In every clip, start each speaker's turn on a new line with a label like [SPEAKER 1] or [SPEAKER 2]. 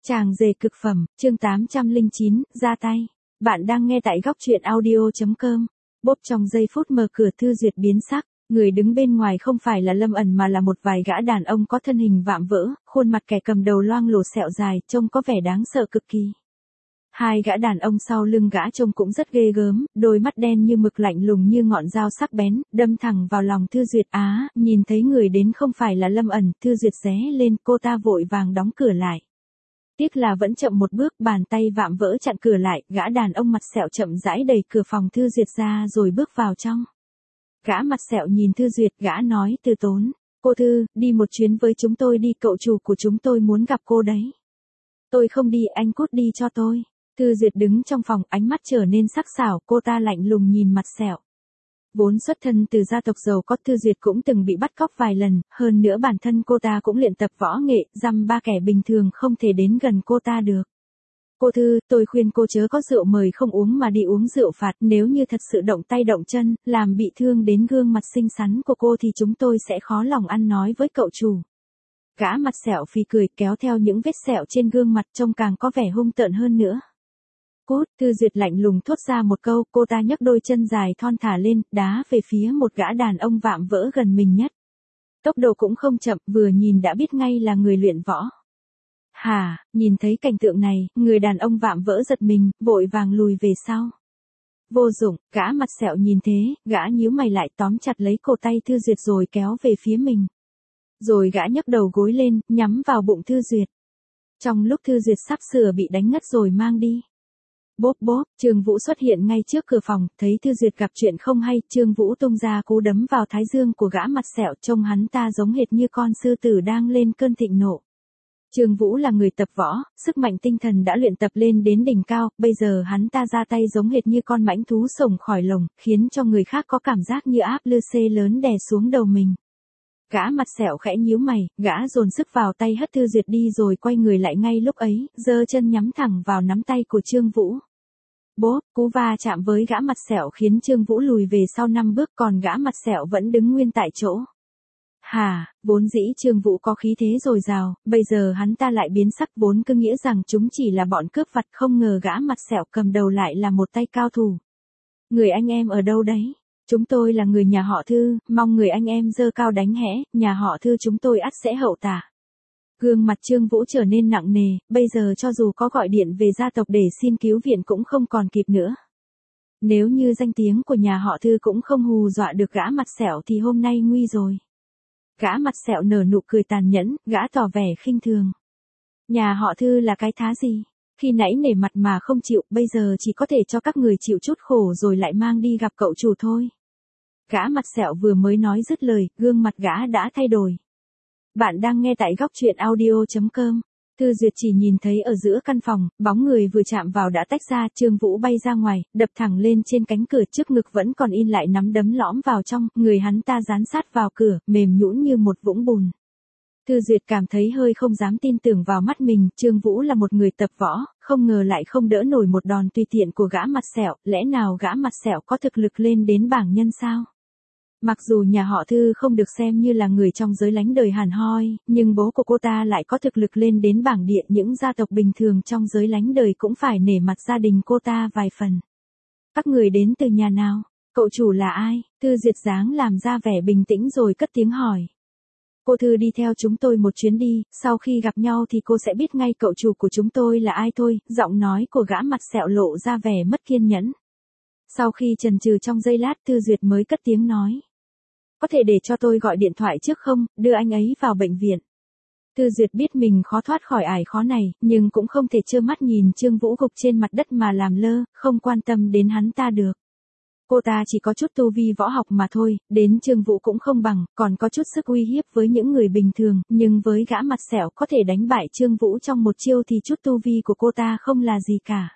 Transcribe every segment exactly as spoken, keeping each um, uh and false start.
[SPEAKER 1] Chàng rể cực phẩm, chương tám trăm lẻ chín, ra tay. Bạn đang nghe tại góc truyện audio.com. Bốp trong giây phút mở cửa Thư Duyệt biến sắc, người đứng bên ngoài không phải là Lâm ẩn mà là một vài gã đàn ông có thân hình vạm vỡ, khuôn mặt kẻ cầm đầu loang lổ sẹo dài, trông có vẻ đáng sợ cực kỳ. Hai gã đàn ông sau lưng gã trông cũng rất ghê gớm, đôi mắt đen như mực lạnh lùng như ngọn dao sắc bén, đâm thẳng vào lòng Thư Duyệt. Á, nhìn thấy người đến không phải là Lâm ẩn, Thư Duyệt ré lên, cô ta vội vàng đóng cửa lại. Tiếc là vẫn chậm một bước, bàn tay vạm vỡ chặn cửa lại, gã đàn ông mặt sẹo chậm rãi đẩy cửa phòng Thư Duyệt ra rồi bước vào trong. Gã mặt sẹo nhìn Thư Duyệt, gã nói từ tốn, cô Thư, đi một chuyến với chúng tôi đi, cậu chủ của chúng tôi muốn gặp cô đấy. Tôi không đi, anh cút đi cho tôi. Thư Duyệt đứng trong phòng, ánh mắt trở nên sắc sảo, cô ta lạnh lùng nhìn mặt sẹo. Vốn xuất thân từ gia tộc giàu có, Thư Duyệt cũng từng bị bắt cóc vài lần, hơn nữa bản thân cô ta cũng luyện tập võ nghệ, dăm ba kẻ bình thường không thể đến gần cô ta được. Cô Thư, tôi khuyên cô chớ có rượu mời không uống mà đi uống rượu phạt, nếu như thật sự động tay động chân, làm bị thương đến gương mặt xinh xắn của cô thì chúng tôi sẽ khó lòng ăn nói với cậu chủ. Gã mặt sẹo phì cười, kéo theo những vết sẹo trên gương mặt trông càng có vẻ hung tợn hơn nữa. Cút, Thư Duyệt lạnh lùng thốt ra một câu, cô ta nhấc đôi chân dài thon thả lên, đá về phía một gã đàn ông vạm vỡ gần mình nhất. Tốc độ cũng không chậm, vừa nhìn đã biết ngay là người luyện võ. Hà, nhìn thấy cảnh tượng này, người đàn ông vạm vỡ giật mình, vội vàng lùi về sau. Vô dụng, gã mặt sẹo nhìn thế, gã nhíu mày lại tóm chặt lấy cổ tay Thư Duyệt rồi kéo về phía mình. Rồi gã nhấc đầu gối lên, nhắm vào bụng Thư Duyệt. Trong lúc Thư Duyệt sắp sửa bị đánh ngất rồi mang đi. Bốp bốp, Trương Vũ xuất hiện ngay trước cửa phòng, thấy Thư Duyệt gặp chuyện không hay, Trương Vũ tung ra cú đấm vào thái dương của gã mặt sẹo, trông hắn ta giống hệt như con sư tử đang lên cơn thịnh nộ. Trương Vũ là người tập võ, sức mạnh tinh thần đã luyện tập lên đến đỉnh cao, bây giờ hắn ta ra tay giống hệt như con mãnh thú sổng khỏi lồng, khiến cho người khác có cảm giác như áp lư xê lớn đè xuống đầu mình. Gã mặt sẹo khẽ nhíu mày, gã dồn sức vào tay hất Thư Duyệt đi rồi quay người lại ngay lúc ấy, giơ chân nhắm thẳng vào nắm tay của Trương Vũ. Bốp, cú va chạm với gã mặt sẹo khiến Trương Vũ lùi về sau năm bước, còn gã mặt sẹo vẫn đứng nguyên tại chỗ. Hà, vốn dĩ Trương Vũ có khí thế dồi dào, bây giờ hắn ta lại biến sắc, vốn cứ nghĩ rằng chúng chỉ là bọn cướp vặt, không ngờ gã mặt sẹo cầm đầu lại là một tay cao thủ. Người anh em ở đâu đấy? Chúng tôi là người nhà họ Thư, mong người anh em giơ cao đánh hẽ, nhà họ Thư chúng tôi ắt sẽ hậu tả. Gương mặt Trương Vũ trở nên nặng nề, bây giờ cho dù có gọi điện về gia tộc để xin cứu viện cũng không còn kịp nữa. Nếu như danh tiếng của nhà họ Thư cũng không hù dọa được gã mặt sẹo thì hôm nay nguy rồi. Gã mặt sẹo nở nụ cười tàn nhẫn, gã tỏ vẻ khinh thường. Nhà họ Thư là cái thá gì? Khi nãy nể mặt mà không chịu, bây giờ chỉ có thể cho các người chịu chút khổ rồi lại mang đi gặp cậu chủ thôi. Gã mặt sẹo vừa mới nói dứt lời, gương mặt gã đã thay đổi. Bạn đang nghe tại góc truyện audio.com. Thư Duyệt chỉ nhìn thấy ở giữa căn phòng, bóng người vừa chạm vào đã tách ra, Trương Vũ bay ra ngoài, đập thẳng lên trên cánh cửa, trước ngực vẫn còn in lại nắm đấm lõm vào trong, người hắn ta dán sát vào cửa, mềm nhũn như một vũng bùn. Thư Duyệt cảm thấy hơi không dám tin tưởng vào mắt mình, Trương Vũ là một người tập võ, không ngờ lại không đỡ nổi một đòn tùy tiện của gã mặt sẹo, lẽ nào gã mặt sẹo có thực lực lên đến bảng nhân sao? Mặc dù nhà họ Thư không được xem như là người trong giới lánh đời hàn hoi, nhưng bố của cô ta lại có thực lực lên đến bảng điện, những gia tộc bình thường trong giới lánh đời cũng phải nể mặt gia đình cô ta vài phần. Các người đến từ nhà nào? Cậu chủ là ai? Thư Duyệt dáng làm ra vẻ bình tĩnh rồi cất tiếng hỏi. Cô Thư đi theo chúng tôi một chuyến đi, sau khi gặp nhau thì cô sẽ biết ngay cậu chủ của chúng tôi là ai thôi, giọng nói của gã mặt sẹo lộ ra vẻ mất kiên nhẫn. Sau khi chần chừ trong giây lát, Thư Duyệt mới cất tiếng nói. Có thể để cho tôi gọi điện thoại trước không, đưa anh ấy vào bệnh viện. Thư Duyệt biết mình khó thoát khỏi ải khó này, nhưng cũng không thể trơ mắt nhìn Trương Vũ gục trên mặt đất mà làm lơ, không quan tâm đến hắn ta được. Cô ta chỉ có chút tu vi võ học mà thôi, đến Trương Vũ cũng không bằng, còn có chút sức uy hiếp với những người bình thường, nhưng với gã mặt sẹo có thể đánh bại Trương Vũ trong một chiêu thì chút tu vi của cô ta không là gì cả.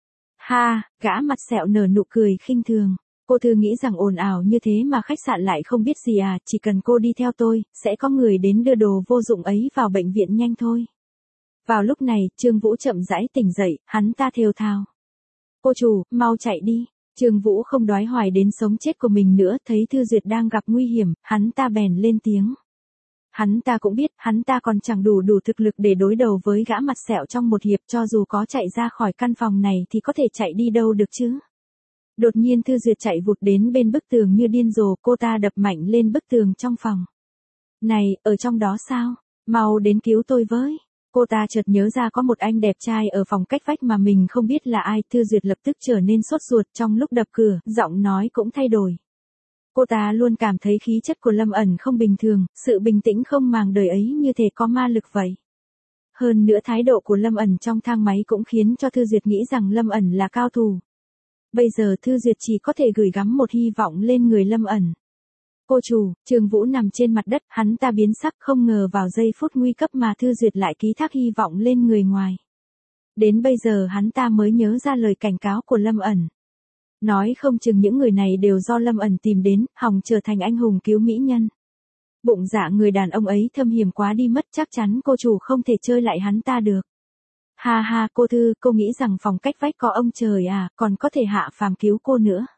[SPEAKER 1] Ha, gã mặt sẹo nở nụ cười khinh thường. Cô Thư nghĩ rằng ồn ào như thế mà khách sạn lại không biết gì à, chỉ cần cô đi theo tôi, sẽ có người đến đưa đồ vô dụng ấy vào bệnh viện nhanh thôi. Vào lúc này, Trương Vũ chậm rãi tỉnh dậy, hắn ta thều thào. Cô chủ, mau chạy đi. Trương Vũ không đoái hoài đến sống chết của mình nữa, thấy Thư Duyệt đang gặp nguy hiểm, hắn ta bèn lên tiếng. Hắn ta cũng biết, hắn ta còn chẳng đủ đủ thực lực để đối đầu với gã mặt sẹo trong một hiệp, cho dù có chạy ra khỏi căn phòng này thì có thể chạy đi đâu được chứ. Đột nhiên Thư Duyệt chạy vụt đến bên bức tường như điên rồ, cô ta đập mạnh lên bức tường trong phòng. Này, ở trong đó sao? Mau đến cứu tôi với. Cô ta chợt nhớ ra có một anh đẹp trai ở phòng cách vách mà mình không biết là ai. Thư Duyệt lập tức trở nên sốt ruột, trong lúc đập cửa, giọng nói cũng thay đổi. Cô ta luôn cảm thấy khí chất của Lâm ẩn không bình thường, sự bình tĩnh không màng đời ấy như thể có ma lực vậy. Hơn nữa thái độ của Lâm ẩn trong thang máy cũng khiến cho Thư Duyệt nghĩ rằng Lâm ẩn là cao thủ. Bây giờ Thư Duyệt chỉ có thể gửi gắm một hy vọng lên người Lâm ẩn. Cô chủ, Trường Vũ nằm trên mặt đất, hắn ta biến sắc, không ngờ vào giây phút nguy cấp mà Thư Duyệt lại ký thác hy vọng lên người ngoài. Đến bây giờ hắn ta mới nhớ ra lời cảnh cáo của Lâm ẩn. Nói không chừng những người này đều do Lâm ẩn tìm đến, hòng trở thành anh hùng cứu mỹ nhân. Bụng dạ người đàn ông ấy thâm hiểm quá đi mất, chắc chắn cô chủ không thể chơi lại hắn ta được. Ha ha, cô Thư, cô nghĩ rằng phòng cách vách có ông trời à, còn có thể hạ phàm cứu cô nữa.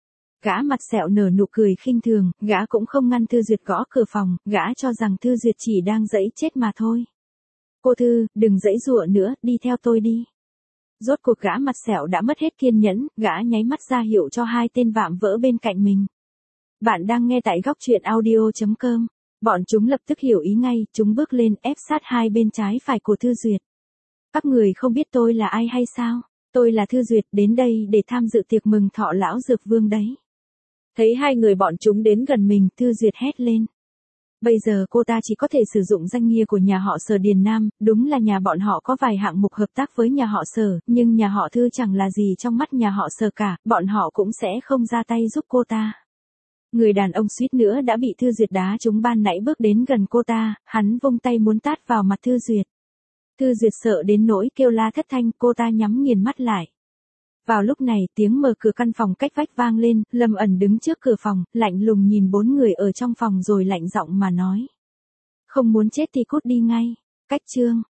[SPEAKER 1] Gã mặt sẹo nở nụ cười khinh thường, gã cũng không ngăn Thư Duyệt gõ cửa phòng, gã cho rằng Thư Duyệt chỉ đang giãy chết mà thôi. Cô Thư, đừng giãy giụa nữa, đi theo tôi đi. Rốt cuộc gã mặt sẹo đã mất hết kiên nhẫn, gã nháy mắt ra hiệu cho hai tên vạm vỡ bên cạnh mình. Bạn đang nghe tại góc truyện audio chấm com. Bọn chúng lập tức hiểu ý ngay, chúng bước lên ép sát hai bên trái phải của Thư Duyệt. Các người không biết tôi là ai hay sao? Tôi là Thư Duyệt, đến đây để tham dự tiệc mừng thọ lão dược vương đấy. Thấy hai người bọn chúng đến gần mình, Thư Duyệt hét lên. Bây giờ cô ta chỉ có thể sử dụng danh nghĩa của nhà họ Sở Điền Nam, đúng là nhà bọn họ có vài hạng mục hợp tác với nhà họ Sở, nhưng nhà họ Thư chẳng là gì trong mắt nhà họ Sở cả, bọn họ cũng sẽ không ra tay giúp cô ta. Người đàn ông suýt nữa đã bị Thư Duyệt đá trúng ban nãy bước đến gần cô ta, hắn vung tay muốn tát vào mặt Thư Duyệt. Thư Duyệt sợ đến nỗi kêu la thất thanh, cô ta nhắm nghiền mắt lại. Vào lúc này, tiếng mở cửa căn phòng cách vách vang lên, Lâm ẩn đứng trước cửa phòng, lạnh lùng nhìn bốn người ở trong phòng rồi lạnh giọng mà nói. Không muốn chết thì cút đi ngay. Cách chương.